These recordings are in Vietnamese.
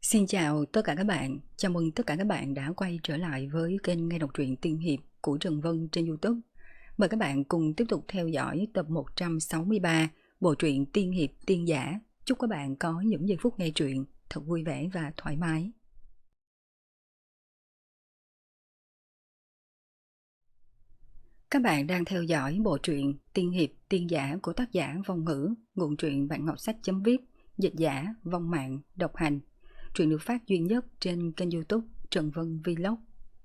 Xin chào tất cả các bạn, chào mừng tất cả các bạn đã quay trở lại với kênh nghe đọc truyện tiên hiệp của Trần Vân trên YouTube. Mời các bạn cùng tiếp tục theo dõi tập 163 bộ truyện tiên hiệp tiên giả. Chúc các bạn có những giây phút nghe truyện thật vui vẻ và thoải mái. Các bạn đang theo dõi bộ truyện tiên hiệp tiên giả của tác giả Vong Ngữ, nguồn truyện bạn ngọc sách.viết, dịch giả Vong Mạng, độc hành. Truyện được phát duy nhất trên kênh YouTube Trần Vân Vlog.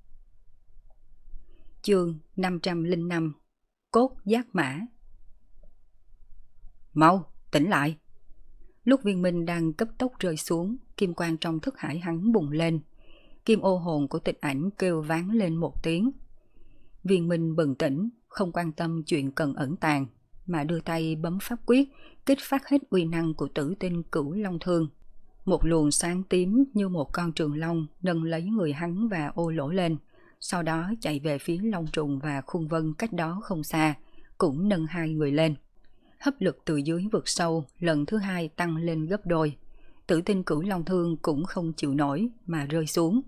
Chương 505 Cốt giác mã. Mau, tỉnh lại. Lúc Viên Minh đang cấp tốc rơi xuống, kim quang trong thức hải hắn bùng lên. Kim ô hồn của Tịch Ảnh kêu váng lên một tiếng. Viên Minh bừng tỉnh, không quan tâm chuyện cần ẩn tàng, mà đưa tay bấm pháp quyết, kích phát hết uy năng của tử tinh Cửu Long Thương. Một luồng sáng tím như một con trường long nâng lấy người hắn và ô lỗ lên, sau đó chạy về phía Long Trùng và Khung Vân cách đó không xa, cũng nâng hai người lên. Hấp lực từ dưới vực sâu lần thứ hai tăng lên gấp đôi. Tử tinh Cửu Long Thương cũng không chịu nổi mà rơi xuống.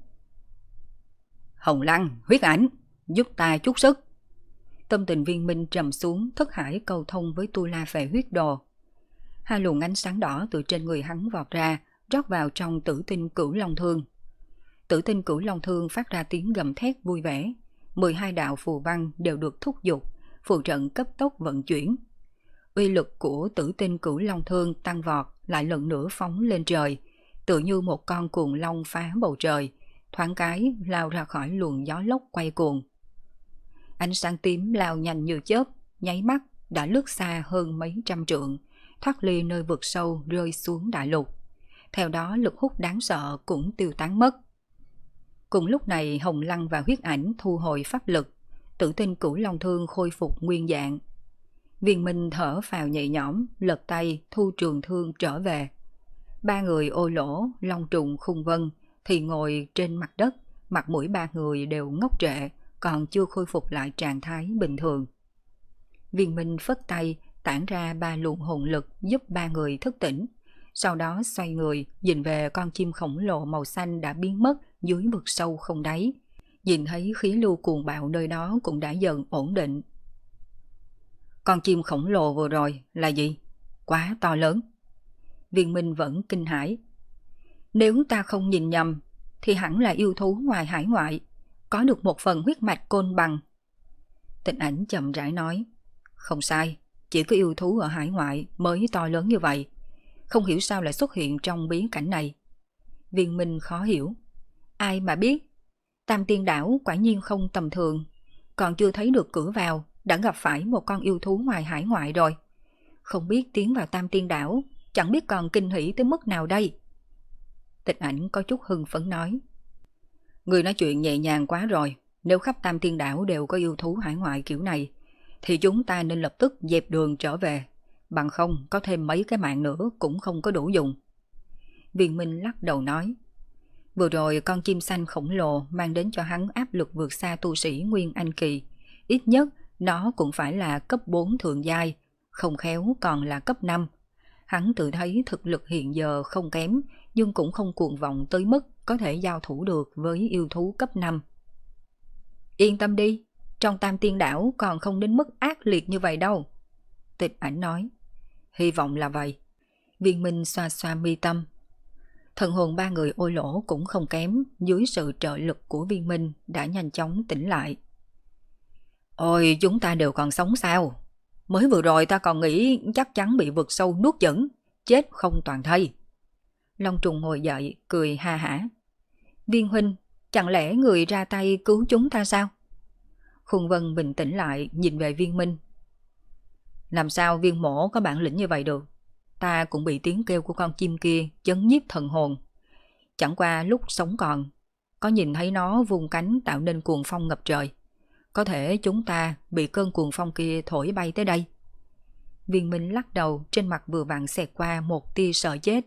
Hồng Lăng, Huyết Ảnh, giúp ta chút sức. Tâm tình Viên Minh trầm xuống, thức hải cầu thông với Tu La Phệ Huyết Đồ. Hai luồng ánh sáng đỏ từ trên người hắn vọt ra, rót vào trong tử tinh Cửu Long Thương. Tử tinh Cửu Long Thương phát ra tiếng gầm thét vui vẻ. 12 đạo phù văn đều được thúc giục, phù trận cấp tốc vận chuyển. Uy lực của tử tinh Cửu Long Thương tăng vọt, lại lần nữa phóng lên trời, tựa như một con cuồng long phá bầu trời, thoáng cái lao ra khỏi luồng gió lốc quay cuồng. Ánh sáng tím lao nhanh như chớp, nháy mắt đã lướt xa hơn mấy trăm trượng, thoát ly nơi vực sâu rơi xuống đại lục. Theo đó lực hút đáng sợ cũng tiêu tán mất. Cùng lúc này Hồng Lăng và Huyết Ảnh thu hồi pháp lực, tử tinh Cửu Long Thương khôi phục nguyên dạng. Viên Minh thở phào nhẹ nhõm, lật tay thu trường thương trở về. Ba người Ô Lỗ, Long Trùng, Khung Vân thì ngồi trên mặt đất, mặt mũi ba người đều ngốc trệ, còn chưa khôi phục lại trạng thái bình thường. Viên Minh phất tay tản ra ba luồng hồn lực giúp ba người thức tỉnh. Sau đó xoay người, nhìn về con chim khổng lồ màu xanh đã biến mất dưới vực sâu không đáy. Nhìn thấy khí lưu cuồng bạo nơi đó cũng đã dần ổn định. Con chim khổng lồ vừa rồi là gì? Quá to lớn. Viên Minh vẫn kinh hãi. Nếu ta không nhìn nhầm, thì hẳn là yêu thú ngoài hải ngoại, có được một phần huyết mạch côn bằng. Tịch Ảnh chậm rãi nói. Không sai, chỉ có yêu thú ở hải ngoại mới to lớn như vậy. Không hiểu sao lại xuất hiện trong bí cảnh này. Viên Minh khó hiểu. Ai mà biết, Tam Tiên Đảo quả nhiên không tầm thường. Còn chưa thấy được cửa vào, đã gặp phải một con yêu thú ngoài hải ngoại rồi. Không biết tiến vào Tam Tiên Đảo, chẳng biết còn kinh hỉ tới mức nào đây. Tịch Ảnh có chút hưng phấn nói. Người nói chuyện nhẹ nhàng quá rồi. Nếu khắp Tam Tiên Đảo đều có yêu thú hải ngoại kiểu này, thì chúng ta nên lập tức dẹp đường trở về. Bằng không có thêm mấy cái mạng nữa cũng không có đủ dùng. Viên Minh lắc đầu nói. Vừa rồi con chim xanh khổng lồ mang đến cho hắn áp lực vượt xa tu sĩ Nguyên Anh Kỳ. Ít nhất nó cũng phải là cấp 4 thượng giai, không khéo còn là cấp 5. Hắn tự thấy thực lực hiện giờ không kém, nhưng cũng không cuồng vọng tới mức có thể giao thủ được với yêu thú cấp 5. Yên tâm đi, trong Tam Tiên Đảo còn không đến mức ác liệt như vậy đâu. Tịch Ảnh nói. Hy vọng là vậy. Viên Minh xoa xoa mi tâm. Thần hồn ba người Ô Lỗ cũng không kém, dưới sự trợ lực của Viên Minh đã nhanh chóng tỉnh lại. Ôi, chúng ta đều còn sống sao? Mới vừa rồi ta còn nghĩ chắc chắn bị vực sâu nuốt chửng, chết không toàn thây. Long Trùng ngồi dậy, cười ha hả. Viên huynh, chẳng lẽ người ra tay cứu chúng ta sao? Khung Vân bình tĩnh lại, nhìn về Viên Minh. Làm sao Viên mổ có bản lĩnh như vậy được? Ta cũng bị tiếng kêu của con chim kia chấn nhiếp thần hồn. Chẳng qua lúc sống còn, có nhìn thấy nó vung cánh tạo nên cuồng phong ngập trời. Có thể chúng ta bị cơn cuồng phong kia thổi bay tới đây. Viên Minh lắc đầu, trên mặt vừa vặn xẹt qua một tia sợ chết.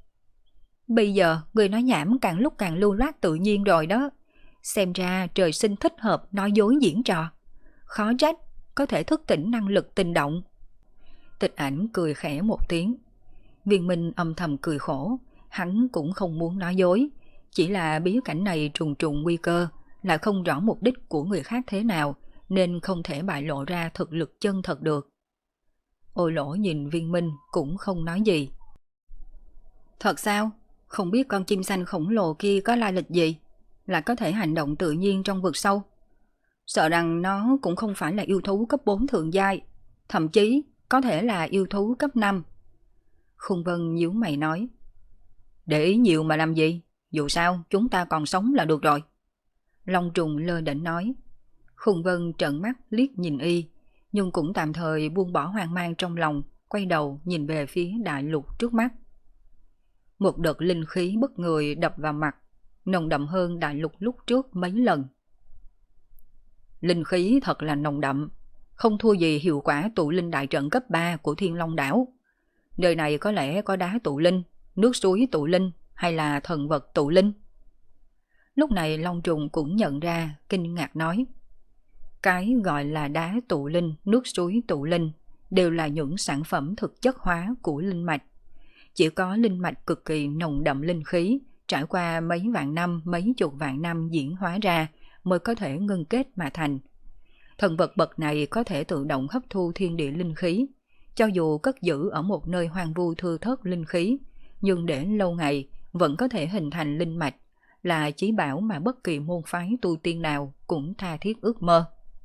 Bây giờ người nói nhảm càng lúc càng lưu loát tự nhiên rồi đó. Xem ra trời sinh thích hợp nói dối diễn trò. Khó trách có thể thức tỉnh năng lực tình động. Tịch Ảnh cười khẽ một tiếng. Viên Minh âm thầm cười khổ. Hắn cũng không muốn nói dối, chỉ là bí cảnh này trùng trùng nguy cơ, lại không rõ mục đích của người khác thế nào, nên không thể bại lộ ra thực lực chân thật được. Ôi Lỗ nhìn Viên Minh cũng không nói gì. Thật sao? Không biết con chim xanh khổng lồ kia có lai lịch gì, lại có thể hành động tự nhiên trong vực sâu. Sợ rằng nó cũng không phải là yêu thú cấp 4 thượng giai, thậm chí có thể là yêu thú cấp 5. Khung Vân nhíu mày nói. Để ý nhiều mà làm gì, dù sao chúng ta còn sống là được rồi. Long Trùng lơ đễnh nói. Khung Vân trợn mắt liếc nhìn y, nhưng cũng tạm thời buông bỏ hoang mang trong lòng, quay đầu nhìn về phía đại lục trước mắt. Một đợt linh khí bất người đập vào mặt, nồng đậm hơn đại lục lúc trước mấy lần. Linh khí thật là nồng đậm, không thua gì hiệu quả tụ linh đại trận cấp 3 của Thiên Long đảo. Nơi này có lẽ có đá tụ linh, nước suối tụ linh hay là thần vật tụ linh. Lúc này Long Trùng cũng nhận ra, kinh ngạc nói. Cái gọi là đá tụ linh, nước suối tụ linh đều là những sản phẩm thực chất hóa của linh mạch. Chỉ có linh mạch cực kỳ nồng đậm linh khí, trải qua mấy vạn năm, mấy chục vạn năm diễn hóa ra mới có thể ngưng kết mà thành. Thần vật bậc này có thể tự động hấp thu thiên địa linh khí, cho dù cất giữ ở một nơi hoang vu thưa thớt linh khí, nhưng để lâu ngày vẫn có thể hình thành linh mạch, là chí bảo mà bất kỳ môn phái tu tiên nào cũng tha thiết ước mơ.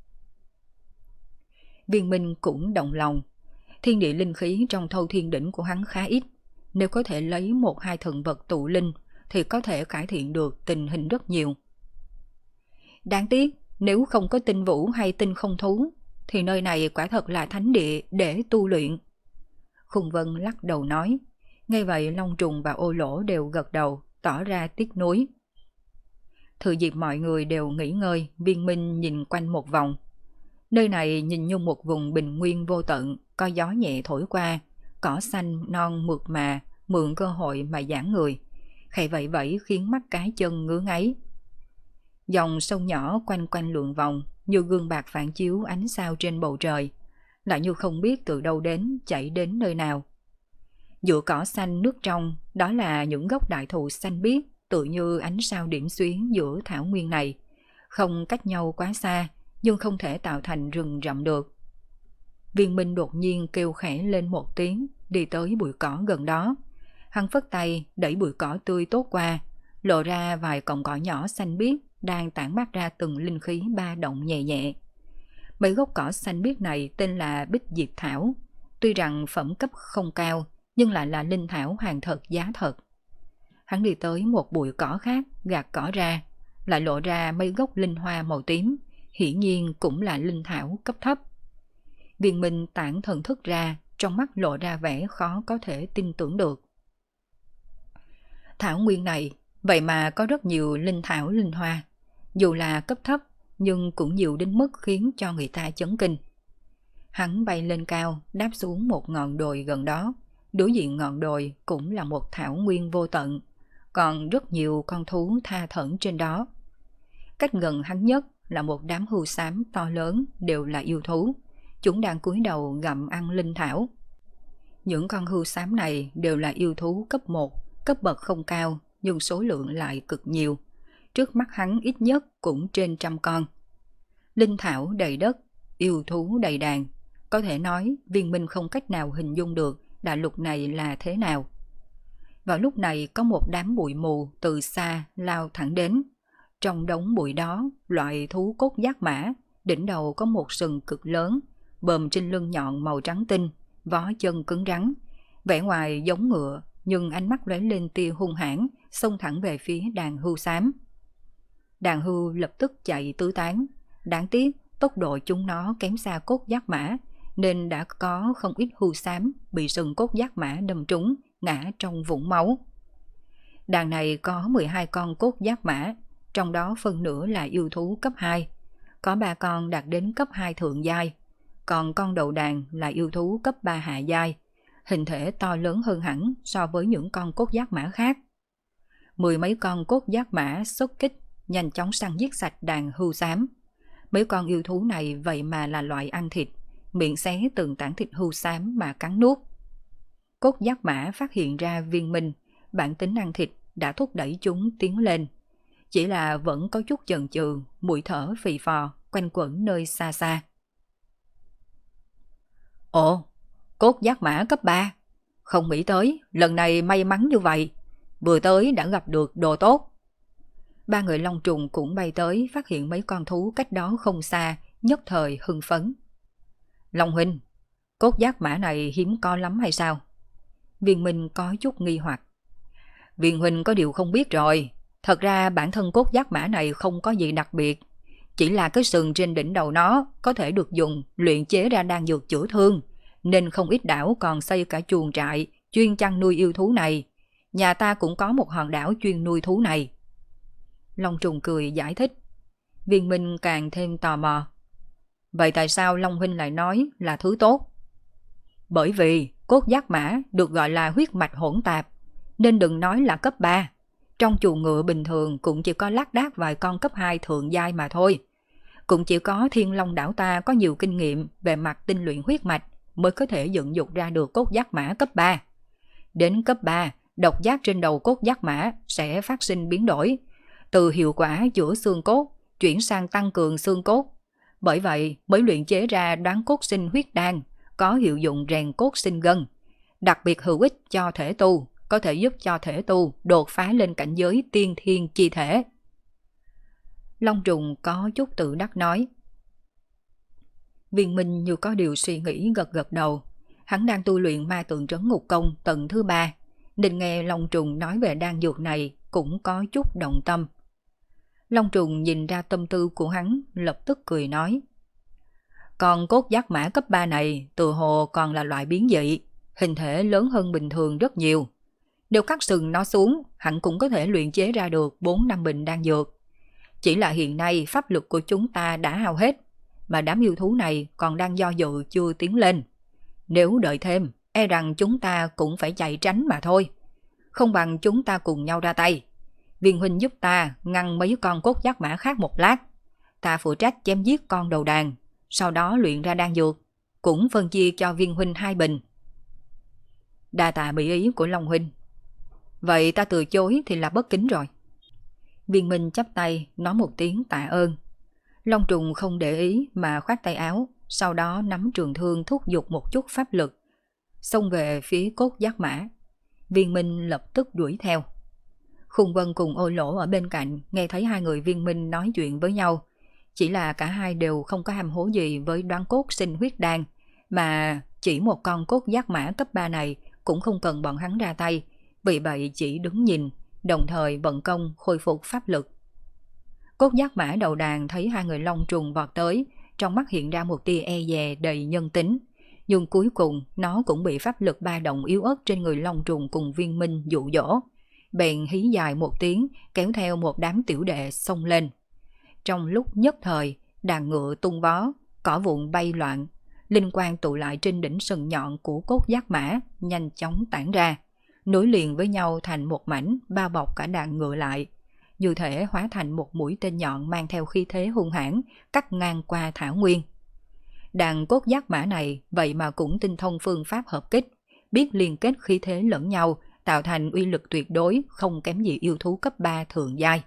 Viên Minh cũng động lòng. Thiên địa linh khí trong Thâu Thiên Đỉnh của hắn khá ít, nếu có thể lấy một hai thần vật tụ linh thì có thể cải thiện được tình hình rất nhiều. Đáng tiếc, nếu không có tinh vũ hay tinh không thú, thì nơi này quả thật là thánh địa để tu luyện. Khung Vân lắc đầu nói. Nghe vậy Long Trùng và Ô Lỗ đều gật đầu, tỏ ra tiếc nuối. Thừa dịp mọi người đều nghỉ ngơi, Viên Minh nhìn quanh một vòng. Nơi này nhìn như một vùng bình nguyên vô tận, có gió nhẹ thổi qua, cỏ xanh non mượt mà, mượn cơ hội mà giãn người. Khẽ vậy vẫy khiến mắt cái chân ngứa ngáy. Dòng sông nhỏ quanh quanh lượn vòng, như gương bạc phản chiếu ánh sao trên bầu trời, lại như không biết từ đâu đến, chạy đến nơi nào. Giữa cỏ xanh nước trong, đó là những gốc đại thụ xanh biếc, tự như ánh sao điểm xuyến giữa thảo nguyên này, không cách nhau quá xa, nhưng không thể tạo thành rừng rậm được. Viên Minh đột nhiên kêu khẽ lên một tiếng, đi tới bụi cỏ gần đó. Hắn phất tay đẩy bụi cỏ tươi tốt qua, lộ ra vài cọng cỏ nhỏ xanh biếc đang tản mát ra từng linh khí ba động nhẹ nhẹ. Mấy gốc cỏ xanh biếc này tên là Bích Diệp Thảo, tuy rằng phẩm cấp không cao nhưng lại là linh thảo hàng thật giá thật. Hắn đi tới một bụi cỏ khác, gạt cỏ ra, lại lộ ra mấy gốc linh hoa màu tím, hiển nhiên cũng là linh thảo cấp thấp. Viên Minh tản thần thức ra, trong mắt lộ ra vẻ khó có thể tin tưởng được. Thảo nguyên này, vậy mà có rất nhiều linh thảo linh hoa, dù là cấp thấp nhưng cũng nhiều đến mức khiến cho người ta chấn kinh. Hắn bay lên cao, đáp xuống một ngọn đồi gần đó, đối diện ngọn đồi cũng là một thảo nguyên vô tận, còn rất nhiều con thú tha thẩn trên đó. Cách gần hắn nhất là một đám hươu xám to lớn, đều là yêu thú. Chúng đang cúi đầu gặm ăn linh thảo. Những con hươu xám này đều là yêu thú cấp 1, cấp bậc không cao, nhưng số lượng lại cực nhiều. Trước mắt hắn ít nhất cũng trên 100 con. Linh thảo đầy đất, yêu thú đầy đàn. Có thể nói Viên Minh không cách nào hình dung được đại lục này là thế nào. Vào lúc này có một đám bụi mù từ xa lao thẳng đến. Trong đống bụi đó, loại thú cốt giác mã, đỉnh đầu có một sừng cực lớn, bờm trên lưng nhọn màu trắng tinh, vó chân cứng rắn, vẻ ngoài giống ngựa, nhưng ánh mắt lóe lên tia hung hãn, xông thẳng về phía đàn hươu xám. Đàn hươu lập tức chạy tứ tán, đáng tiếc tốc độ chúng nó kém xa cốt giác mã, nên đã có không ít hươu xám bị sừng cốt giác mã đâm trúng, ngã trong vũng máu. Đàn này có 12 con cốt giác mã, trong đó phân nửa là yêu thú cấp 2, có 3 con đạt đến cấp 2 thượng giai, còn con đầu đàn là yêu thú cấp 3 hạ giai, hình thể to lớn hơn hẳn so với những con cốt giác mã khác. 10 mấy con cốt giác mã xuất kích, nhanh chóng săn giết sạch đàn hươu xám. Mấy con yêu thú này vậy mà là loại ăn thịt, miệng xé từng tảng thịt hươu xám mà cắn nuốt. Cốt giác mã phát hiện ra Viên Minh, bản tính ăn thịt đã thúc đẩy chúng tiến lên. Chỉ là vẫn có chút chần chừ, mũi thở phì phò, quanh quẩn nơi xa xa. Ồ, cốt giác mã cấp 3. Không nghĩ tới, lần này may mắn như vậy. Vừa tới đã gặp được đồ tốt. Ba người long trùng cũng bay tới, phát hiện mấy con thú cách đó không xa, nhất thời hưng phấn. Long huynh, cốt giác mã này hiếm có lắm hay sao? Viên Minh có chút nghi hoặc. Viên huynh có điều không biết rồi. Thật ra bản thân cốt giác mã này không có gì đặc biệt. Chỉ là cái sừng trên đỉnh đầu nó có thể được dùng luyện chế ra đan dược chữa thương. Nên không ít đảo còn xây cả chuồng trại chuyên chăn nuôi yêu thú này. Nhà ta cũng có một hòn đảo chuyên nuôi thú này. Long trùng cười giải thích. Viên Minh càng thêm tò mò. Vậy tại sao Long huynh lại nói là thứ tốt? Bởi vì cốt giác mã được gọi là huyết mạch hỗn tạp, nên đừng nói là cấp 3. Trong chuồng ngựa bình thường cũng chỉ có lác đác vài con cấp 2 thượng giai mà thôi. Cũng chỉ có Thiên Long đảo ta có nhiều kinh nghiệm về mặt tinh luyện huyết mạch mới có thể dựng dục ra được cốt giác mã cấp 3. Đến cấp 3, độc giác trên đầu cốt giác mã sẽ phát sinh biến đổi, từ hiệu quả chữa xương cốt chuyển sang tăng cường xương cốt. Bởi vậy mới luyện chế ra đoán cốt sinh huyết đan, có hiệu dụng rèn cốt sinh gân, đặc biệt hữu ích cho thể tu, có thể giúp cho thể tu đột phá lên cảnh giới tiên thiên chi thể. Long trùng có chút tự đắc nói. Viên Minh như có điều suy nghĩ gật gật đầu. Hắn đang tu luyện ma tượng trấn ngục công tầng thứ 3, nên nghe Long trùng nói về đan dược này cũng có chút động tâm. Long trùng nhìn ra tâm tư của hắn, lập tức cười nói. Còn cốt giác mã cấp 3 này tự hồ còn là loại biến dị, hình thể lớn hơn bình thường rất nhiều. Nếu cắt sừng nó xuống, hẳn cũng có thể luyện chế ra được 4-5 bình đan dược. Chỉ là hiện nay pháp lực của chúng ta đã hao hết, mà đám yêu thú này còn đang do dự chưa tiến lên. Nếu đợi thêm, e rằng chúng ta cũng phải chạy tránh mà thôi. Không bằng chúng ta cùng nhau ra tay. Viên huynh giúp ta ngăn mấy con cốt giác mã khác một lát. Ta phụ trách chém giết con đầu đàn, sau đó luyện ra đan dược, cũng phân chia cho Viên huynh 2 bình. Đa tạ mỹ ý của Long huynh. Vậy ta từ chối thì là bất kính rồi. Viên Minh chắp tay nói một tiếng tạ ơn. Long trùng không để ý mà khoát tay áo, sau đó nắm trường thương thúc giục một chút pháp lực, xông về phía cốt giác mã. Viên Minh lập tức đuổi theo. Khung Vân cùng Ô Lỗ ở bên cạnh nghe thấy hai người Viên Minh nói chuyện với nhau, chỉ là cả hai đều không có ham hố gì với đoán cốt sinh huyết đan, mà chỉ một con cốt giác mã cấp 3 này cũng không cần bọn hắn ra tay, vì vậy chỉ đứng nhìn, đồng thời vận công khôi phục pháp lực. Cốt giác mã đầu đàn thấy hai người long trùng vọt tới, trong mắt hiện ra một tia e dè đầy nhân tính, nhưng cuối cùng nó cũng bị pháp lực ba động yếu ớt trên người long trùng cùng Viên Minh dụ dỗ, bèn hí dài một tiếng kéo theo một đám tiểu đệ xông lên. Trong lúc nhất thời, đàn ngựa tung vó, cỏ vụn bay loạn, linh quang tụ lại trên đỉnh sừng nhọn của cốt giác mã nhanh chóng tản ra, nối liền với nhau thành một mảnh bao bọc cả đàn ngựa lại, như thể hóa thành một mũi tên nhọn mang theo khí thế hung hãn cắt ngang qua thảo nguyên. Đàn cốt giác mã này vậy mà cũng tinh thông phương pháp hợp kích, biết liên kết khí thế lẫn nhau, tạo thành uy lực tuyệt đối không kém gì yêu thú cấp 3 thượng giai.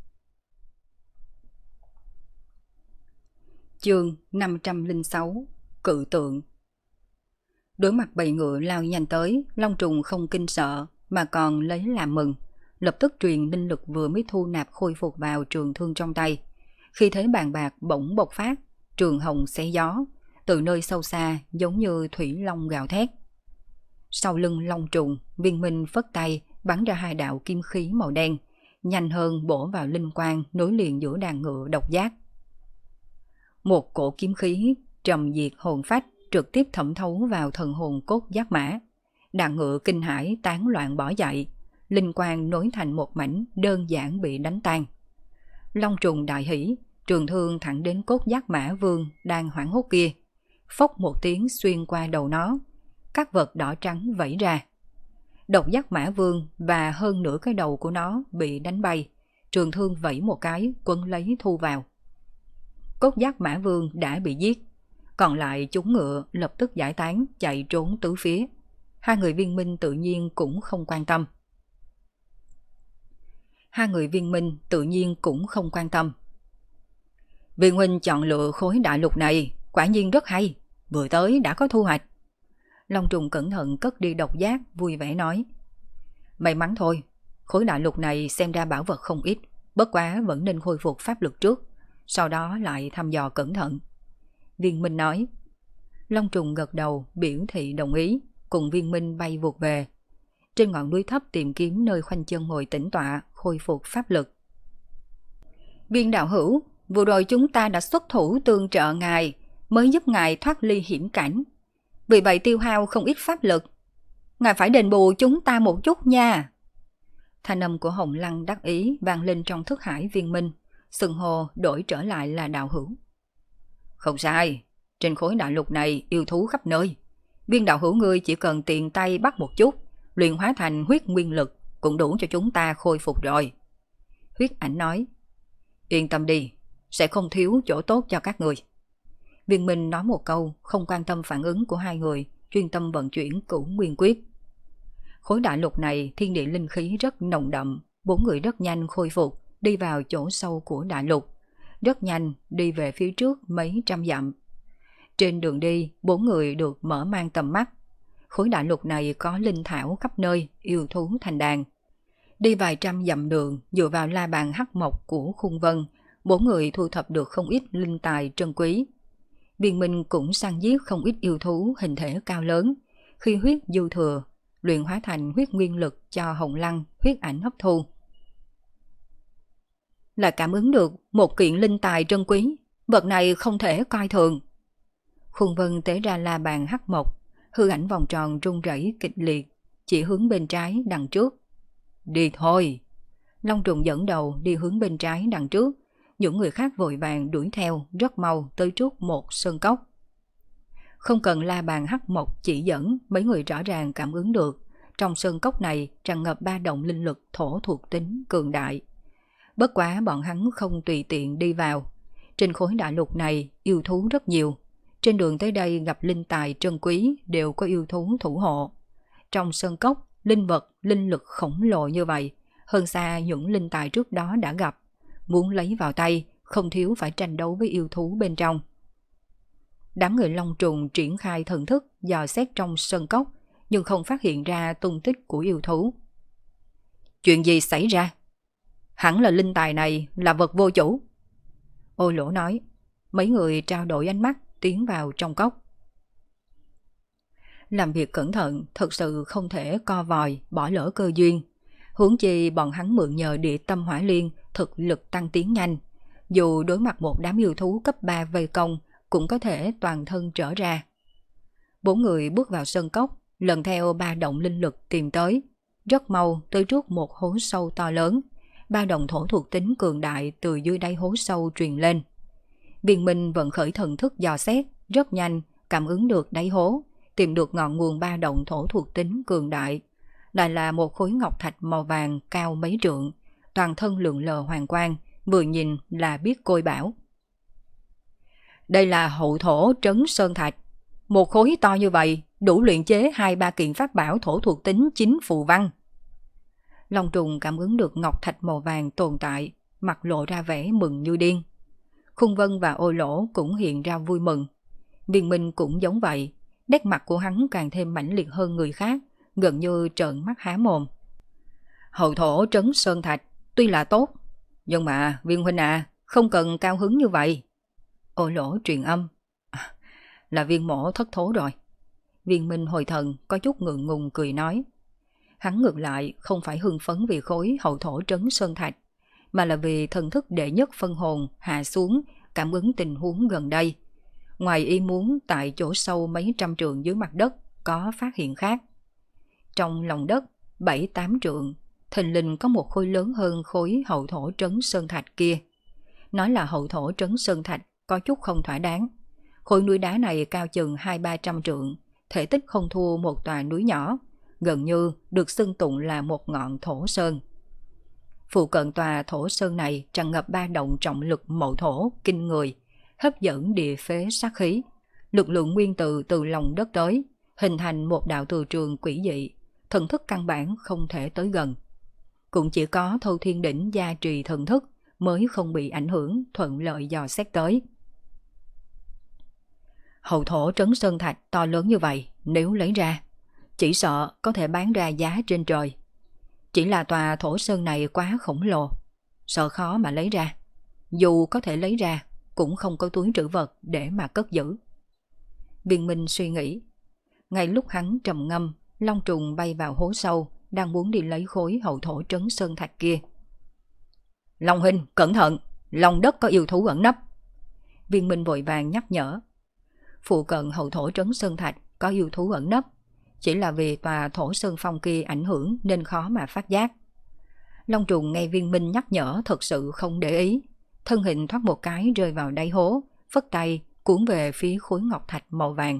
Chương 506 Cự tượng. Đối mặt bầy ngựa lao nhanh tới, long trùng không kinh sợ mà còn lấy làm mừng, lập tức truyền linh lực vừa mới thu nạp khôi phục vào trường thương trong tay. Khi thế bàn bạc bỗng bộc phát, trường hồng xé gió, từ nơi sâu xa giống như thủy long gào thét. Sau lưng long trùng, Viên Minh phất tay bắn ra 2 đạo kim khí màu đen, nhanh hơn bổ vào linh quang nối liền giữa đàn ngựa độc giác. Một cổ kiếm khí trầm diệt hồn phách trực tiếp thẩm thấu vào thần hồn cốt giác mã. Đàn ngựa kinh hãi tán loạn bỏ chạy, linh quang nối thành một mảnh đơn giản bị đánh tan. Long trùng đại hỉ, trường thương thẳng đến cốt giác mã vương đang hoảng hốt kia, phốc một tiếng xuyên qua đầu nó, các vật đỏ trắng vẩy ra. Độc giác mã vương và hơn nửa cái đầu của nó bị đánh bay, trường thương vẩy một cái quấn lấy thu vào. Cốt giác mã vương đã bị giết, còn lại chúng ngựa lập tức giải tán chạy trốn tứ phía. Hai người Viên Minh tự nhiên cũng không quan tâm. Hai người Viên Minh tự nhiên cũng không quan tâm. Viên huynh chọn lựa khối đại lục này quả nhiên rất hay, vừa tới đã có thu hoạch. Long trùng cẩn thận cất đi độc giác, vui vẻ nói. May mắn thôi, khối đại lục này xem ra bảo vật không ít, bất quá vẫn nên khôi phục pháp lực trước, sau đó lại thăm dò cẩn thận. Viên Minh nói. Long trùng gật đầu biểu thị đồng ý, cùng Viên Minh bay vụt về. Trên ngọn núi thấp tìm kiếm nơi khoanh chân ngồi tĩnh tọa, khôi phục pháp lực. Viên đạo hữu, vừa rồi chúng ta đã xuất thủ tương trợ ngài, mới giúp ngài thoát ly hiểm cảnh. Vì vậy tiêu hao không ít pháp lực. Ngài phải đền bù chúng ta một chút nha. Thanh âm của Hồng Lăng đắc ý vang lên trong thức hải Viên Minh, xưng hô đổi trở lại là đạo hữu. Không sai, trên khối đại lục này yêu thú khắp nơi. Viên đạo hữu ngươi chỉ cần tiện tay bắt một chút, luyện hóa thành huyết nguyên lực cũng đủ cho chúng ta khôi phục rồi. Huyết ảnh nói. Yên tâm đi, sẽ không thiếu chỗ tốt cho các người. Viên Minh nói một câu, không quan tâm phản ứng của hai người, chuyên tâm vận chuyển Cửu Nguyên Quyết. Khối đại lục này thiên địa linh khí rất nồng đậm, bốn người rất nhanh khôi phục, đi vào chỗ sâu của đại lục. Rất nhanh đi về phía trước mấy trăm dặm. Trên đường đi, bốn người được mở mang tầm mắt. Khối đại lục này có linh thảo khắp nơi, yêu thú thành đàn. Đi vài trăm dặm đường, dựa vào la bàn hắc mộc của Khung Vân, bốn người thu thập được không ít linh tài trân quý. Viên Minh cũng săn giết không ít yêu thú hình thể cao lớn, khi huyết dư thừa, luyện hóa thành huyết nguyên lực cho Hồng Lăng, huyết ảnh hấp thu. Là cảm ứng được một kiện linh tài trân quý, vật này không thể coi thường. Khung Vân tế ra la bàn hắc mộc, hư ảnh vòng tròn rung rẩy kịch liệt, chỉ hướng bên trái đằng trước. Đi thôi. Long trùng dẫn đầu đi hướng bên trái đằng trước, những người khác vội vàng đuổi theo, rất mau tới trước một sơn cốc. Không cần la bàn hắc mộc chỉ dẫn, mấy người rõ ràng cảm ứng được, trong sơn cốc này tràn ngập ba động linh lực thổ thuộc tính cường đại. Bất quá bọn hắn không tùy tiện đi vào. Trên khối đại lục này yêu thú rất nhiều, trên đường tới đây gặp linh tài trân quý đều có yêu thú thủ hộ. Trong sơn cốc, linh vật, linh lực khổng lồ như vậy, hơn xa những linh tài trước đó đã gặp. Muốn lấy vào tay, không thiếu phải tranh đấu với yêu thú bên trong. Đám người Long trùng triển khai thần thức dò xét trong sơn cốc, nhưng không phát hiện ra tung tích của yêu thú. Chuyện gì xảy ra? Hẳn là linh tài này là vật vô chủ. Ô Lỗ nói. Mấy người trao đổi ánh mắt tiến vào trong cốc. Làm việc cẩn thận thật sự không thể co vòi bỏ lỡ cơ duyên. Huống chi bọn hắn mượn nhờ địa tâm hỏa liên thực lực tăng tiến nhanh, dù đối mặt một đám yêu thú cấp 3 vây công cũng có thể toàn thân trở ra. Bốn người bước vào sân cốc, lần theo ba động linh lực tìm tới, rất mau tới trước một hố sâu to lớn. Ba động thổ thuộc tính cường đại từ dưới đáy hố sâu truyền lên. Viên Minh vận khởi thần thức dò xét, rất nhanh cảm ứng được đáy hố, tìm được ngọn nguồn ba động thổ thuộc tính cường đại. Lại là một khối ngọc thạch màu vàng cao mấy trượng, toàn thân lượn lờ hoàng quang, vừa nhìn là biết côi bảo. Đây là hậu thổ trấn sơn thạch, một khối to như vậy đủ luyện chế 2-3 kiện pháp bảo thổ thuộc tính 9 phù văn. Long trùng cảm ứng được ngọc thạch màu vàng tồn tại, mặt lộ ra vẻ mừng như điên. Khung Vân và Ô Lỗ cũng hiện ra vui mừng. Viên Minh cũng giống vậy, nét mặt của hắn càng thêm mãnh liệt hơn người khác, gần như trợn mắt há mồm. Hậu thổ trấn sơn thạch tuy là tốt, nhưng mà Viên huynh à, không cần cao hứng như vậy. Ô Lỗ truyền âm. Là Viên mổ thất thố rồi. Viên Minh hồi thần có chút ngượng ngùng cười nói. Hắn ngược lại không phải hưng phấn vì khối hậu thổ trấn sơn thạch, mà là vì thần thức đệ nhất phân hồn hạ xuống cảm ứng tình huống gần đây. Ngoài ý muốn tại chỗ sâu mấy trăm trượng dưới mặt đất có phát hiện khác. Trong lòng đất 7-8 trượng, thình lình có một khối lớn hơn khối hậu thổ trấn sơn thạch kia. Nói là hậu thổ trấn sơn thạch có chút không thỏa đáng. Khối núi đá này cao chừng 200-300 trượng, thể tích không thua một tòa núi nhỏ, gần như được xưng tụng là một ngọn thổ sơn. Phụ cận tòa thổ sơn này tràn ngập ba động trọng lực mậu thổ kinh người, hấp dẫn địa phế sát khí, lực lượng nguyên tử từ lòng đất tới, hình thành một đạo từ trường quỷ dị, thần thức căn bản không thể tới gần. cũng chỉ có Thâu Thiên Đỉnh gia trì thần thức mới không bị ảnh hưởng, thuận lợi dò xét tới. Hậu thổ trấn sơn thạch to lớn như vậy, nếu lấy ra, chỉ sợ có thể bán ra giá trên trời. Chỉ là tòa thổ sơn này quá khổng lồ, sợ khó mà lấy ra. Dù có thể lấy ra, cũng không có túi trữ vật để mà cất giữ. Viên Minh suy nghĩ. Ngay lúc hắn trầm ngâm, long trùng bay vào hố sâu, đang muốn đi lấy khối hậu thổ trấn sơn thạch kia. Long huynh, cẩn thận, lòng đất có yêu thú ẩn nấp. Viên Minh vội vàng nhắc nhở. Phụ cận hậu thổ trấn sơn thạch có yêu thú ẩn nấp, chỉ là vì tòa thổ sơn phong kia ảnh hưởng nên khó mà phát giác. Long trùng nghe Viên Minh nhắc nhở thật sự không để ý, thân hình thoát một cái rơi vào đáy hố, phất tay cuốn về phía khối ngọc thạch màu vàng.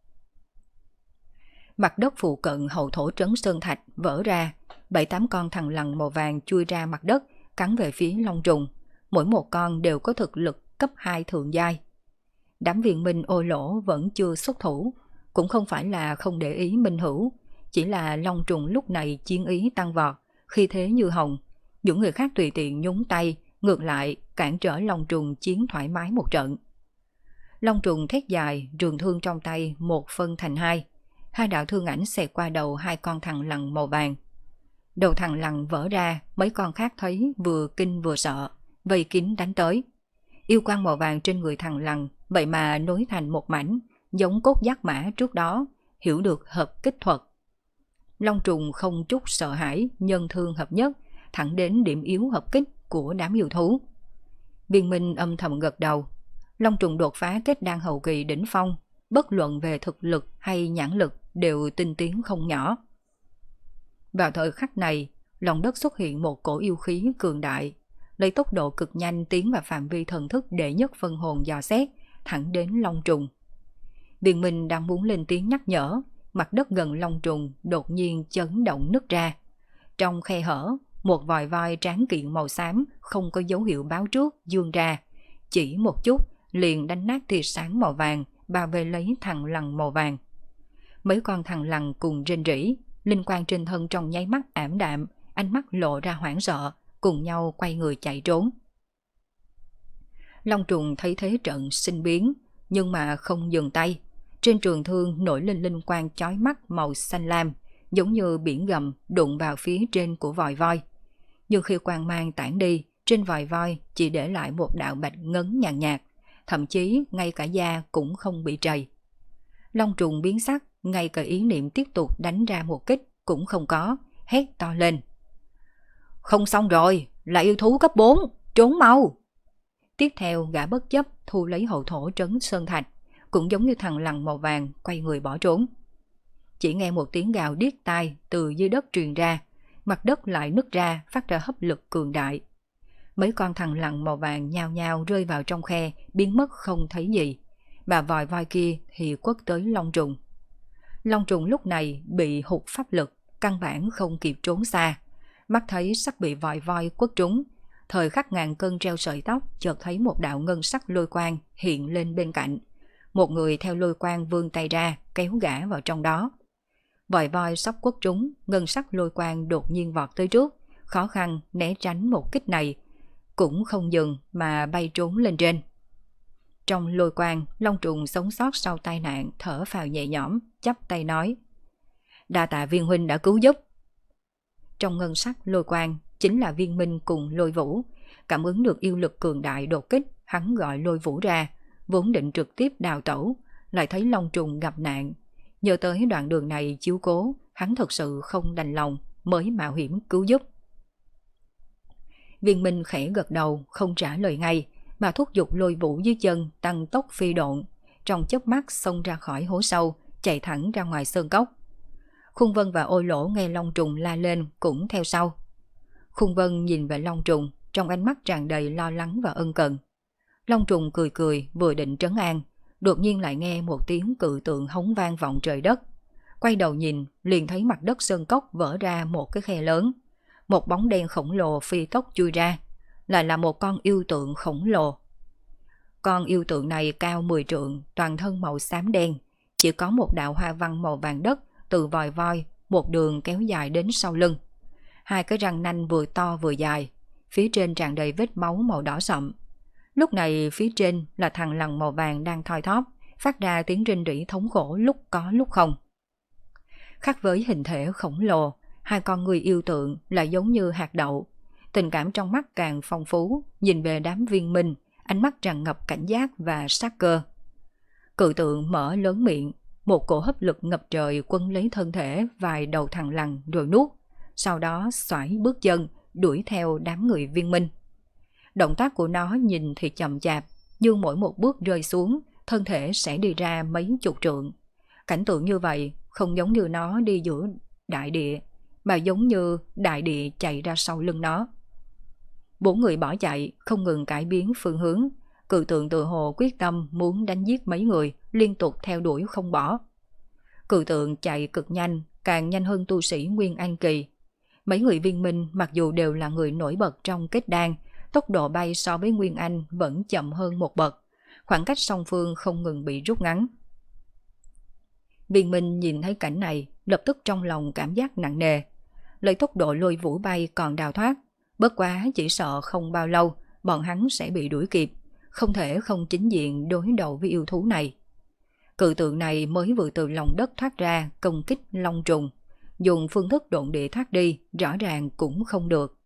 Mặt đất phụ cận hậu thổ trấn sơn thạch vỡ ra, 7-8 con thằn lằn màu vàng chui ra mặt đất, cắn về phía long trùng. Mỗi một con đều có thực lực cấp 2 thượng giai. Đám Viên Minh Ô Lỗ vẫn chưa xuất thủ, cũng không phải là không để ý Minh Hữu, chỉ là long trùng lúc này chiến ý tăng vọt, khi thế như hồng. Những người khác tùy tiện nhúng tay, ngược lại cản trở long trùng chiến thoải mái một trận. Long trùng thét dài, trường thương trong tay một phân thành hai. Hai đạo thương ảnh xẹt qua đầu hai con thằn lằn màu vàng. Đầu thằn lằn vỡ ra, mấy con khác thấy vừa kinh vừa sợ, vây kín đánh tới. Yêu quang màu vàng trên người thằn lằn vậy mà nối thành một mảnh, giống cốt giác mã trước đó, hiểu được hợp kích thuật. Long trùng không chút sợ hãi, nhân thương hợp nhất, thẳng đến điểm yếu hợp kích của đám yêu thú. Viên Minh âm thầm gật đầu. Long trùng đột phá kết đan hậu kỳ đỉnh phong, bất luận về thực lực hay nhãn lực đều tinh tiến không nhỏ. Vào thời khắc này, lòng đất xuất hiện một cổ yêu khí cường đại, lấy tốc độ cực nhanh tiến vào phạm vi thần thức đệ nhất phân hồn dò xét, thẳng đến long trùng. Viên Minh đang muốn lên tiếng nhắc nhở, mặt đất gần long trùng đột nhiên chấn động nứt ra. Trong khe hở, một vòi voi tráng kiện màu xám không có dấu hiệu báo trước dương ra, chỉ một chút liền đánh nát tia sáng màu vàng, bao vây lấy thằn lằn màu vàng. Mấy con thằn lằn cùng rên rỉ, linh quang trên thân trong nháy mắt ảm đạm, ánh mắt lộ ra hoảng sợ, cùng nhau quay người chạy trốn. Long trùng thấy thế trận sinh biến, nhưng mà không dừng tay. Trên trường thương nổi lên linh quang chói mắt màu xanh lam, giống như biển gầm đụng vào phía trên của vòi voi. Nhưng khi quang mang tản đi, trên vòi voi chỉ để lại một đạo bạch ngấn nhàn nhạt, thậm chí ngay cả da cũng không bị trầy. Long trùng biến sắc, ngay cả ý niệm tiếp tục đánh ra một kích cũng không có, hét to lên. Không xong rồi, là yêu thú cấp 4, trốn mau. Tiếp theo gã bất chấp thu lấy hậu thổ trấn sơn thạch, cũng giống như thằn lằn màu vàng quay người bỏ trốn. Chỉ nghe một tiếng gào điếc tai từ dưới đất truyền ra, mặt đất lại nứt ra phát ra hấp lực cường đại. Mấy con thằn lằn màu vàng nhao nhao rơi vào trong khe, biến mất không thấy gì. Và vòi voi kia thì quất tới long trùng. Long trùng lúc này bị hụt pháp lực, căn bản không kịp trốn xa. Mắt thấy sắp bị vòi voi quất trúng, thời khắc ngàn cân treo sợi tóc, chợt thấy một đạo ngân sắc lôi quang hiện lên bên cạnh. Một người theo lôi quang vươn tay ra, kéo gã vào trong đó. Vòi voi sắp quất trúng, ngân sắc lôi quang đột nhiên vọt tới trước, khó khăn né tránh một kích này, cũng không dừng mà bay trốn lên trên. Trong lôi quang, long trùng sống sót sau tai nạn thở phào nhẹ nhõm, chắp tay nói: đa tạ Viên huynh đã cứu giúp. Trong ngân sắc lôi quang chính là Viên Minh cùng Lôi Vũ. Cảm ứng được yêu lực cường đại đột kích, hắn gọi Lôi Vũ ra, vốn định trực tiếp đào tẩu, lại thấy long trùng gặp nạn. Nhớ tới đoạn đường này chiếu cố, hắn thật sự không đành lòng, mới mạo hiểm cứu giúp. Viên Minh khẽ gật đầu, không trả lời ngay, mà thúc giục Lôi Vũ dưới chân tăng tốc phi độn, trong chớp mắt xông ra khỏi hố sâu, chạy thẳng ra ngoài sơn cốc. Khung Vân và Ô Lỗ nghe long trùng la lên cũng theo sau. Khung Vân nhìn về long trùng, trong ánh mắt tràn đầy lo lắng và ân cần. Long trùng cười cười vừa định trấn an, đột nhiên lại nghe một tiếng cự tượng hống vang vọng trời đất. Quay đầu nhìn, liền thấy mặt đất sơn cốc vỡ ra một cái khe lớn. Một bóng đen khổng lồ phi tốc chui ra, lại là một con yêu tượng khổng lồ. Con yêu tượng này cao 10 trượng, toàn thân màu xám đen, chỉ có một đạo hoa văn màu vàng đất từ vòi voi, một đường kéo dài đến sau lưng. hai cái răng nanh vừa to vừa dài, phía trên tràn đầy vết máu màu đỏ sậm. Lúc này phía trên là thằn lằn màu vàng đang thoi thóp, phát ra tiếng rinh rỉ thống khổ lúc có lúc không. Khác với hình thể khổng lồ, hai con người yêu tượng lại giống như hạt đậu. Tình cảm trong mắt càng phong phú, nhìn về đám viên minh, ánh mắt tràn ngập cảnh giác và sát cơ. Cự tượng mở lớn miệng, một cổ hấp lực ngập trời quấn lấy thân thể vài đầu thằn lằn rồi nuốt, sau đó xoải bước chân đuổi theo đám người viên minh. Động tác của nó nhìn thì chậm chạp, nhưng mỗi một bước rơi xuống, thân thể sẽ đi ra mấy chục trượng. Cảnh tượng như vậy không giống như nó đi giữa đại địa, mà giống như đại địa chạy ra sau lưng nó. Bốn người bỏ chạy, không ngừng cải biến phương hướng. Cự tượng tự hồ quyết tâm muốn đánh giết mấy người, liên tục theo đuổi không bỏ. Cự tượng chạy cực nhanh, càng nhanh hơn tu sĩ Nguyên Anh Kỳ. Mấy người viên minh mặc dù đều là người nổi bật trong kết đan, tốc độ bay so với Nguyên Anh vẫn chậm hơn một bậc. Khoảng cách song phương không ngừng bị rút ngắn. Viên minh nhìn thấy cảnh này, lập tức trong lòng cảm giác nặng nề. Lấy tốc độ lôi vũ bay còn đào thoát, bất quá chỉ sợ không bao lâu bọn hắn sẽ bị đuổi kịp, không thể không chính diện đối đầu với yêu thú này. Cự tượng này mới vừa từ lòng đất thoát ra công kích long trùng, dùng phương thức độn địa thoát đi rõ ràng cũng không được.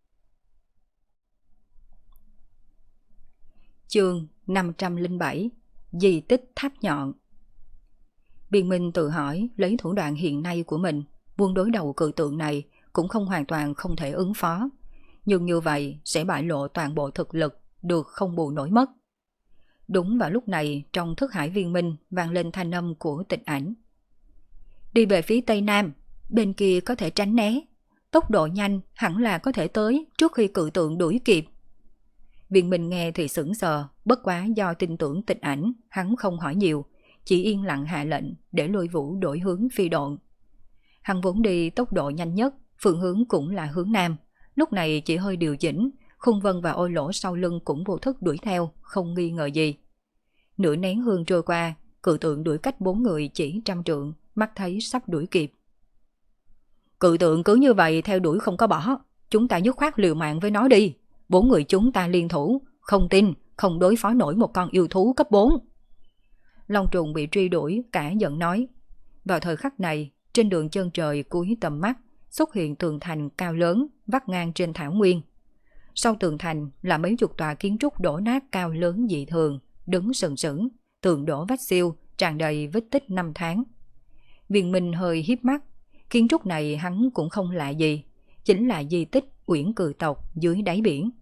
Chương 507 Di tích tháp nhọn. Biên Minh tự hỏi lấy thủ đoạn hiện nay của mình, muốn đối đầu cự tượng này cũng không hoàn toàn không thể ứng phó, nhưng như vậy sẽ bại lộ toàn bộ thực lực, được không bù nổi mất. Đúng vào lúc này, trong thức hải Viên Minh vang lên thanh âm của Tịch Ảnh. Đi về phía tây nam, bên kia có thể tránh né, tốc độ nhanh hẳn là có thể tới trước khi cự tượng đuổi kịp. Viên Minh nghe thì sững sờ, bất quá do tin tưởng Tịch Ảnh, hắn không hỏi nhiều, chỉ yên lặng hạ lệnh để Lôi Vũ đổi hướng phi độn. Hắn vốn đi tốc độ nhanh nhất, phương hướng cũng là hướng nam, lúc này chỉ hơi điều chỉnh, Khung Vân và Ôi Lỗ sau lưng cũng vô thức đuổi theo, không nghi ngờ gì. Nửa nén hương trôi qua, cự tượng đuổi cách bốn người chỉ 100 trượng, mắt thấy sắp đuổi kịp. Cự tượng cứ như vậy theo đuổi không có bỏ, chúng ta dứt khoát liều mạng với nó đi. Bốn người chúng ta liên thủ, không tin, không đối phó nổi một con yêu thú cấp 4. Long trùng bị truy đuổi, cả giận nói. Vào thời khắc này, trên đường chân trời cuối tầm mắt, xuất hiện tường thành cao lớn, vắt ngang trên thảo nguyên. Sau tường thành là mấy chục tòa kiến trúc đổ nát cao lớn dị thường, đứng sừng sững, tường đổ vách siêu, tràn đầy vết tích năm tháng. Viên Minh hơi híp mắt, kiến trúc này hắn cũng không lạ gì, chính là di tích Uyển Cừ tộc dưới đáy biển.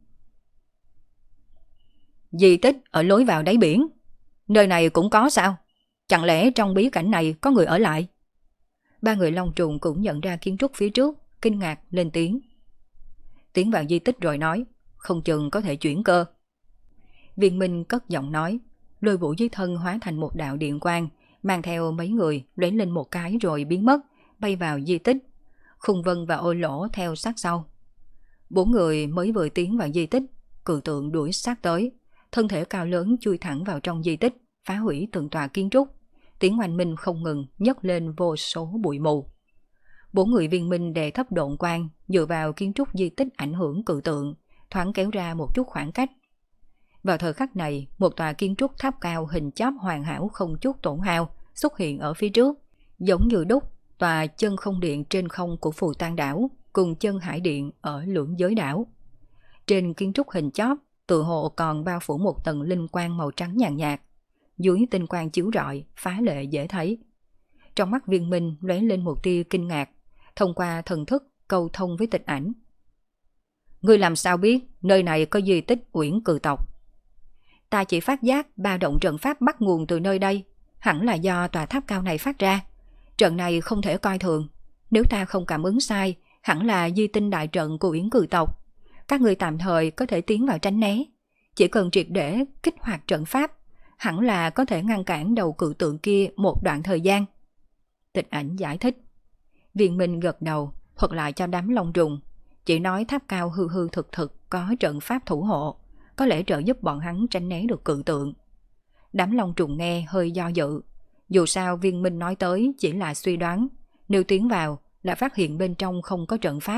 Di tích ở lối vào đáy biển, nơi này cũng có sao? Chẳng lẽ trong bí cảnh này có người ở lại? Ba người Long trùng cũng nhận ra kiến trúc phía trước, kinh ngạc lên tiếng. Tiến vào di tích rồi nói, không chừng có thể chuyển cơ. Viên Minh cất giọng nói, Lôi Vũ dưới thân hóa thành một đạo điện quang, mang theo mấy người lấy lên một cái rồi biến mất, bay vào di tích. Khung Vân và Ôi Lỗ theo sát sau. Bốn người mới vừa tiến vào di tích, cự tượng đuổi sát tới, thân thể cao lớn chui thẳng vào trong di tích, phá hủy từng tòa kiến trúc. Tiếng oanh minh không ngừng nhấc lên vô số bụi mù. Bốn người Viên Minh đè thấp độn quang, dựa vào kiến trúc di tích ảnh hưởng cự tượng, thoáng kéo ra một chút khoảng cách. Vào thời khắc này, một tòa kiến trúc tháp cao hình chóp hoàn hảo không chút tổn hao xuất hiện ở phía trước, giống như đúc tòa chân không điện trên không của Phù Tang đảo cùng chân hải điện ở Lưỡng Giới đảo. Trên kiến trúc hình chóp, tự hồ còn bao phủ một tầng linh quang màu trắng nhàn nhạt, dưới tinh quang chiếu rọi, phá lệ dễ thấy. Trong mắt Viên Minh lóe lên một tia kinh ngạc, thông qua thần thức câu thông với Tịch Ảnh. Ngươi làm sao biết nơi này có di tích Uyển Cừ tộc? Ta chỉ phát giác ba động trận pháp bắt nguồn từ nơi đây, hẳn là do tòa tháp cao này phát ra. Trận này không thể coi thường, nếu ta không cảm ứng sai, hẳn là di tinh đại trận của Uyển Cừ tộc. Các ngươi tạm thời có thể tiến vào tránh né, chỉ cần triệt để kích hoạt trận pháp, hẳn là có thể ngăn cản đầu cự tượng kia một đoạn thời gian. Tịch Ảnh giải thích. Viên Minh gật đầu, thuật lại cho đám Long trùng, chỉ nói tháp cao hư hư thực thực có trận pháp thủ hộ, có lẽ trợ giúp bọn hắn tránh né được cự tượng. Đám Long trùng nghe hơi do dự, dù sao Viên Minh nói tới chỉ là suy đoán, nếu tiến vào là phát hiện bên trong không có trận pháp,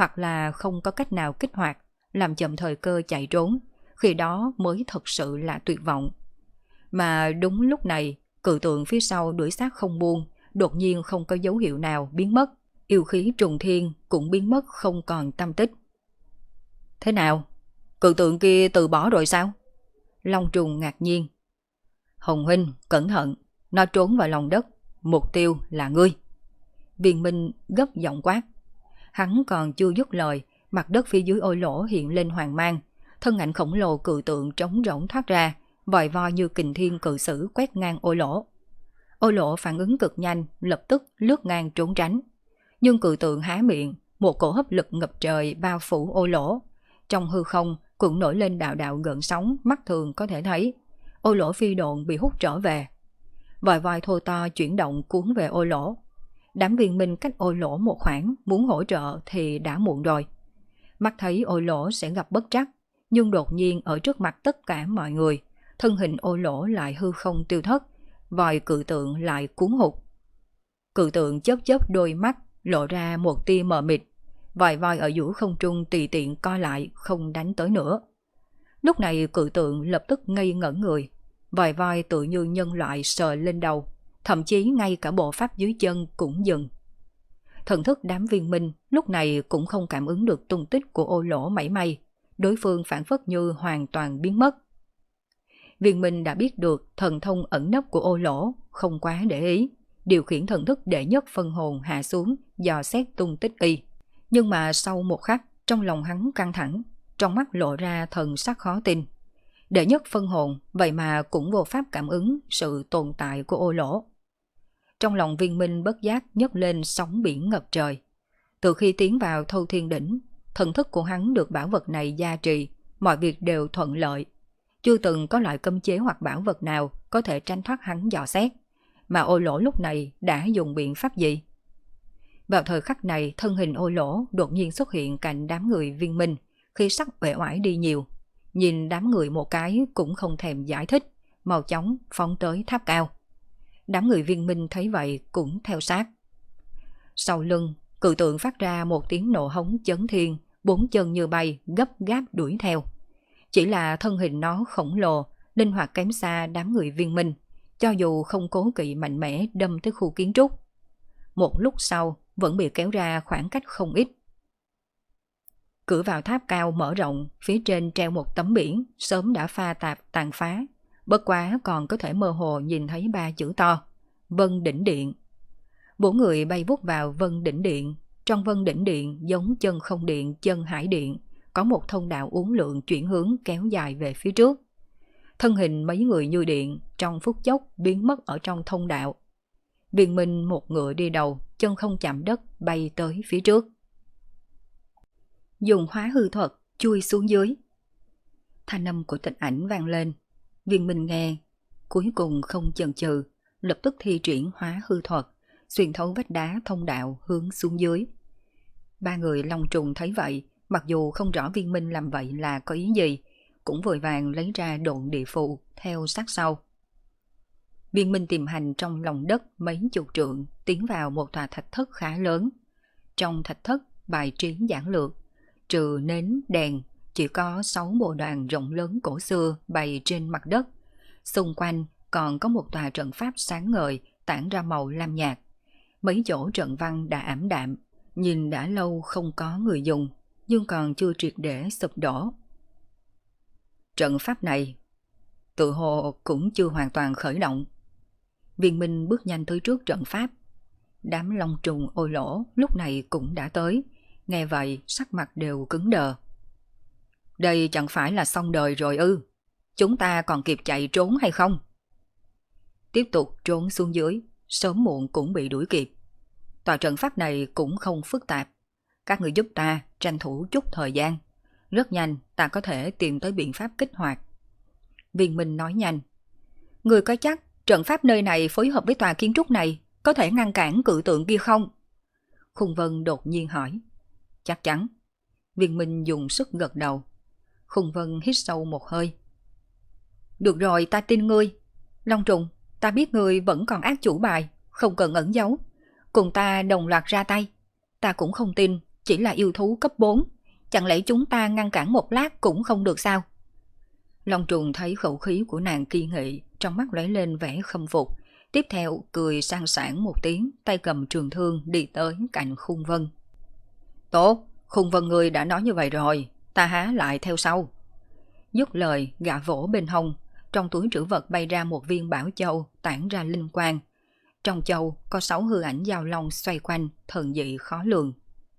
hoặc là không có cách nào kích hoạt, làm chậm thời cơ chạy trốn, khi đó mới thật sự là tuyệt vọng. Mà đúng lúc này, cự tượng phía sau đuổi sát không buông, đột nhiên không có dấu hiệu nào biến mất, yêu khí trùng thiên cũng biến mất không còn tăm tích. Thế nào? Cự tượng kia từ bỏ rồi sao? Long trùng ngạc nhiên. Hồng huynh, cẩn thận, nó trốn vào lòng đất, mục tiêu là ngươi. Viên Minh gấp giọng quát. Hắn còn chưa dứt lời, mặt đất phía dưới ô lỗ hiện lên hoàng mang, thân ảnh khổng lồ cự tượng trống rỗng thoát ra, vòi voi như kình thiên cự sử quét ngang ô lỗ. Ô lỗ phản ứng cực nhanh, lập tức lướt ngang trốn tránh. Nhưng cự tượng há miệng, một cổ hấp lực ngập trời bao phủ ô lỗ. Trong hư không cũng nổi lên đạo đạo gợn sóng mắt thường có thể thấy. Ô lỗ phi độn bị hút trở về. Vòi voi thô to chuyển động cuốn về ô lỗ. Đám viên minh cách ô lỗ một khoảng, muốn hỗ trợ thì đã muộn rồi. Mắt thấy ô lỗ sẽ gặp bất trắc, nhưng đột nhiên ở trước mặt tất cả mọi người, thân hình ô lỗ lại hư không tiêu thất, vòi cự tượng lại cuốn hụt. Cự tượng chớp chớp đôi mắt, lộ ra một tia mờ mịt, vòi voi ở giữa không trung tùy tiện co lại, không đánh tới nữa. Lúc này cự tượng lập tức ngây ngẩn người, vòi voi tự như nhân loại sờ lên đầu, thậm chí ngay cả bộ pháp dưới chân cũng dừng. Thần thức đám viên minh lúc này cũng không cảm ứng được tung tích của ô lỗ mảy may, đối phương phản phất như hoàn toàn biến mất. Viên minh đã biết được thần thông ẩn nấp của ô lỗ, không quá để ý, điều khiển thần thức đệ nhất phân hồn hạ xuống dò xét tung tích y. Nhưng mà sau một khắc, trong lòng hắn căng thẳng, trong mắt lộ ra thần sắc khó tin. Đệ nhất phân hồn vậy mà cũng vô pháp cảm ứng sự tồn tại của ô lỗ. Trong lòng viên minh bất giác nhấc lên sóng biển ngập trời. Từ khi tiến vào Thâu Thiên Đỉnh, thần thức của hắn được bảo vật này gia trì, mọi việc đều thuận lợi. Chưa từng có loại cấm chế hoặc bảo vật nào có thể tránh thoát hắn dò xét. Mà ô lỗ lúc này đã dùng biện pháp gì? Vào thời khắc này, thân hình ô lỗ đột nhiên xuất hiện cạnh đám người viên minh, khi sắc uể oải đi nhiều. Nhìn đám người một cái cũng không thèm giải thích, mau chóng phóng tới tháp cao. Đám người viên minh thấy vậy cũng theo sát. Sau lưng, cự tượng phát ra một tiếng nổ hống chấn thiên, bốn chân như bay gấp gáp đuổi theo. Chỉ là thân hình nó khổng lồ, linh hoạt kém xa đám người viên minh, cho dù không cố kỵ mạnh mẽ đâm tới khu kiến trúc. Một lúc sau vẫn bị kéo ra khoảng cách không ít. Cửa vào tháp cao mở rộng, phía trên treo một tấm biển sớm đã pha tạp tàn phá, bất quá còn có thể mơ hồ nhìn thấy 3 chữ to: Vân Đỉnh Điện. 4 người bay vút vào Vân Đỉnh Điện. Trong Vân Đỉnh Điện giống chân không điện, chân hải điện, có một thông đạo uốn lượn chuyển hướng kéo dài về phía trước. Thân hình mấy người như điện trong phút chốc biến mất ở trong thông đạo. Viên minh một ngựa đi đầu, chân không chạm đất bay tới phía trước. Dùng hóa hư thuật chui xuống dưới. Thanh âm của Tịch Ảnh vang lên. Viên minh nghe, cuối cùng không chần chừ, lập tức thi triển hóa hư thuật, xuyên thấu vách đá thông đạo hướng xuống dưới. 3 người Long Trùng thấy vậy, mặc dù không rõ viên minh làm vậy là có ý gì, cũng vội vàng lấy ra độn địa phù theo sát sau. Viên minh tìm hành trong lòng đất mấy chục trượng, tiến vào một tòa thạch thất khá lớn. Trong thạch thất bài trí giản lược, trừ nến đèn, chỉ có 6 bộ đoàn rộng lớn cổ xưa bày trên mặt đất. Xung quanh còn có một tòa trận pháp sáng ngời tản ra màu lam nhạt. Mấy chỗ trận văn đã ảm đạm, nhìn đã lâu không có người dùng, nhưng còn chưa triệt để sụp đổ. Trận pháp này tự hồ cũng chưa hoàn toàn khởi động. Viên minh bước nhanh tới trước trận pháp. Đám Long Trùng Ô Lỗ lúc này cũng đã tới, nghe vậy sắc mặt đều cứng đờ. Đây chẳng phải là xong đời rồi ư? Chúng ta còn kịp chạy trốn hay không? Tiếp tục trốn xuống dưới, sớm muộn cũng bị đuổi kịp. Tòa trận pháp này cũng không phức tạp. Các người giúp ta tranh thủ chút thời gian. Rất nhanh ta có thể tìm tới biện pháp kích hoạt. Viên minh nói nhanh. Người có chắc trận pháp nơi này phối hợp với tòa kiến trúc này có thể ngăn cản cự tượng kia không? Khung Vân đột nhiên hỏi. Chắc chắn. Viên minh dùng sức gật đầu. Khung Vân hít sâu một hơi. Được rồi, ta tin ngươi. Long Trùng, ta biết ngươi vẫn còn ác chủ bài, không cần ẩn giấu. Cùng ta đồng loạt ra tay. Ta cũng không tin chỉ là yêu thú cấp 4, chẳng lẽ chúng ta ngăn cản một lát cũng không được sao? Long trùng thấy khẩu khí của nàng kiên nghị, trong mắt lóe lên vẻ khâm phục, tiếp theo cười sang sảng một tiếng, tay cầm trường thương đi tới cạnh Khung Vân. Tốt, Khung Vân ngươi đã nói như vậy rồi, ta há lại theo sau. Dứt lời, gã vỗ bên hông, trong túi trữ vật bay ra một viên bảo châu tản ra linh quang. Trong châu có 6 hư ảnh giao long xoay quanh, thần dị khó lường.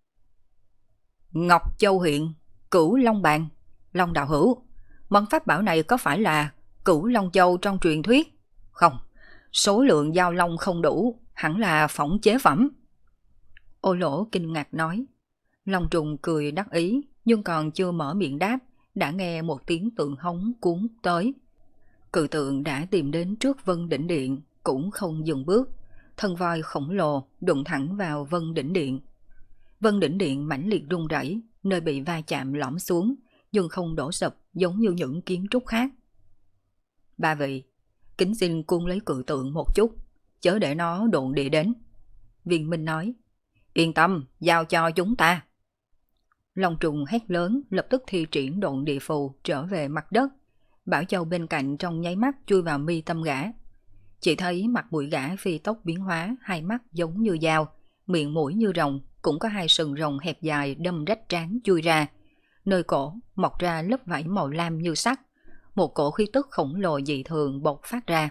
Ngọc Châu hiện, Cửu Long Bàn, Long đạo hữu, món pháp bảo này có phải là Cửu Long Châu trong truyền thuyết? Không, số lượng giao long không đủ, hẳn là phỏng chế phẩm. Ô Lỗ kinh ngạc nói. Long trùng cười đắc ý, nhưng còn chưa mở miệng đáp, đã nghe một tiếng tượng hống cuốn tới. Cự tượng đã tìm đến trước Vân Đỉnh Điện, cũng không dừng bước, thân voi khổng lồ đụng thẳng vào Vân Đỉnh Điện. Vân Đỉnh Điện mãnh liệt rung rẩy, nơi bị va chạm lõm xuống, nhưng không đổ sập giống như những kiến trúc khác. Ba vị, kính xin cuốn lấy cự tượng một chút, chớ để nó độn địa đến. Viên Minh nói, yên tâm, giao cho chúng ta. Long trùng hét lớn, lập tức thi triển độn địa phù trở về mặt đất. Bảo châu bên cạnh trong nháy mắt chui vào mi tâm gã. Chỉ thấy mặt mũi gã phi tốc biến hóa, hai mắt giống như dao, miệng mũi như rồng, cũng có hai sừng rồng hẹp dài đâm rách trán chui ra. Nơi cổ mọc ra lớp vảy màu lam như sắt, một cổ khí tức khổng lồ dị thường bộc phát ra.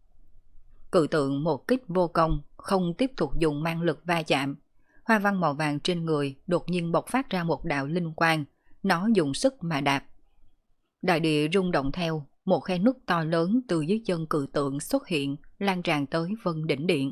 Cự tượng một kích vô công, không tiếp tục dùng mang lực va chạm. Hoa văn màu vàng trên người đột nhiên bộc phát ra một đạo linh quang, nó dùng sức mà đạp. Đại địa rung động theo, một khe nứt to lớn từ dưới chân cự tượng xuất hiện, lan tràn tới Vân Đỉnh Điện.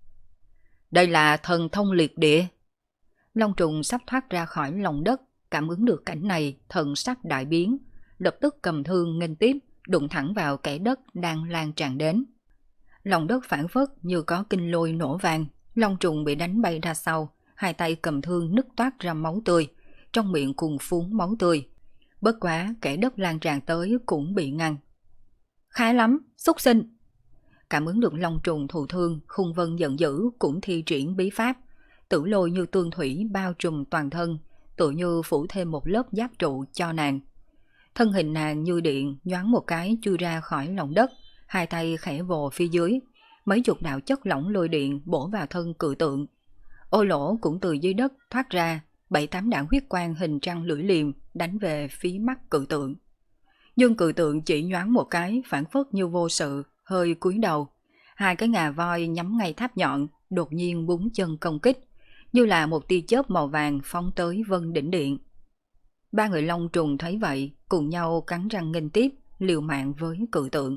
Đây là thần thông liệt địa. Long trùng sắp thoát ra khỏi lòng đất, cảm ứng được cảnh này, thần sắc đại biến, lập tức cầm thương nghênh tiếp, đụng thẳng vào kẻ đất đang lan tràn đến. Lòng đất phản phất như có kinh lôi nổ vang, Long trùng bị đánh bay ra sau, hai tay cầm thương nứt toát ra máu tươi, trong miệng cùng phun máu tươi. Bất quá kẻ đất lan tràn tới cũng bị ngăn. Khá lắm, xúc sinh! Cảm ứng được Long trùng thụ thương, Khung Vân giận dữ cũng thi triển bí pháp, tử lôi như tương thủy bao trùm toàn thân, tự như phủ thêm một lớp giáp trụ cho nàng. Thân hình nàng như điện nhoáng một cái chui ra khỏi lòng đất, hai tay khẽ vồ phía dưới, mấy chục đạo chất lỏng lôi điện bổ vào thân cự tượng. Ô Lỗ cũng từ dưới đất thoát ra, 7-8 đạo huyết quang hình trăng lưỡi liềm đánh về phía mắt cự tượng. Nhưng cự tượng chỉ nhoáng một cái, phản phất như vô sự, hơi cúi đầu. Hai cái ngà voi nhắm ngay tháp nhọn, đột nhiên búng chân công kích, như là một tia chớp màu vàng phóng tới Vân Đỉnh Điện. Ba người Long trùng thấy vậy, cùng nhau cắn răng nghênh tiếp, liều mạng với cự tượng.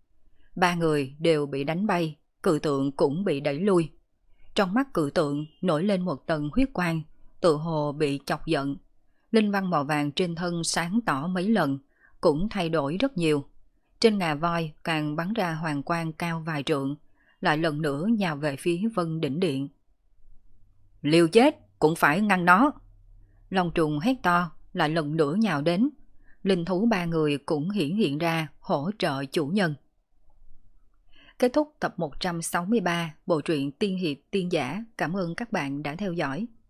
Ba người đều bị đánh bay, cự tượng cũng bị đẩy lui. Trong mắt cự tượng nổi lên một tầng huyết quang, tự hồ bị chọc giận. Linh văn màu vàng trên thân sáng tỏ mấy lần, cũng thay đổi rất nhiều. Trên ngà voi càng bắn ra hoàng quang cao vài trượng, lại lần nữa nhào về phía Vân Đỉnh Điện. Liều chết cũng phải ngăn nó! Long trùng hét to, lại lần nữa nhào đến. Linh thú ba người cũng hiện ra hỗ trợ chủ nhân. Kết thúc tập 163 bộ truyện Tiên Hiệp Tiên Giả. Cảm ơn các bạn đã theo dõi.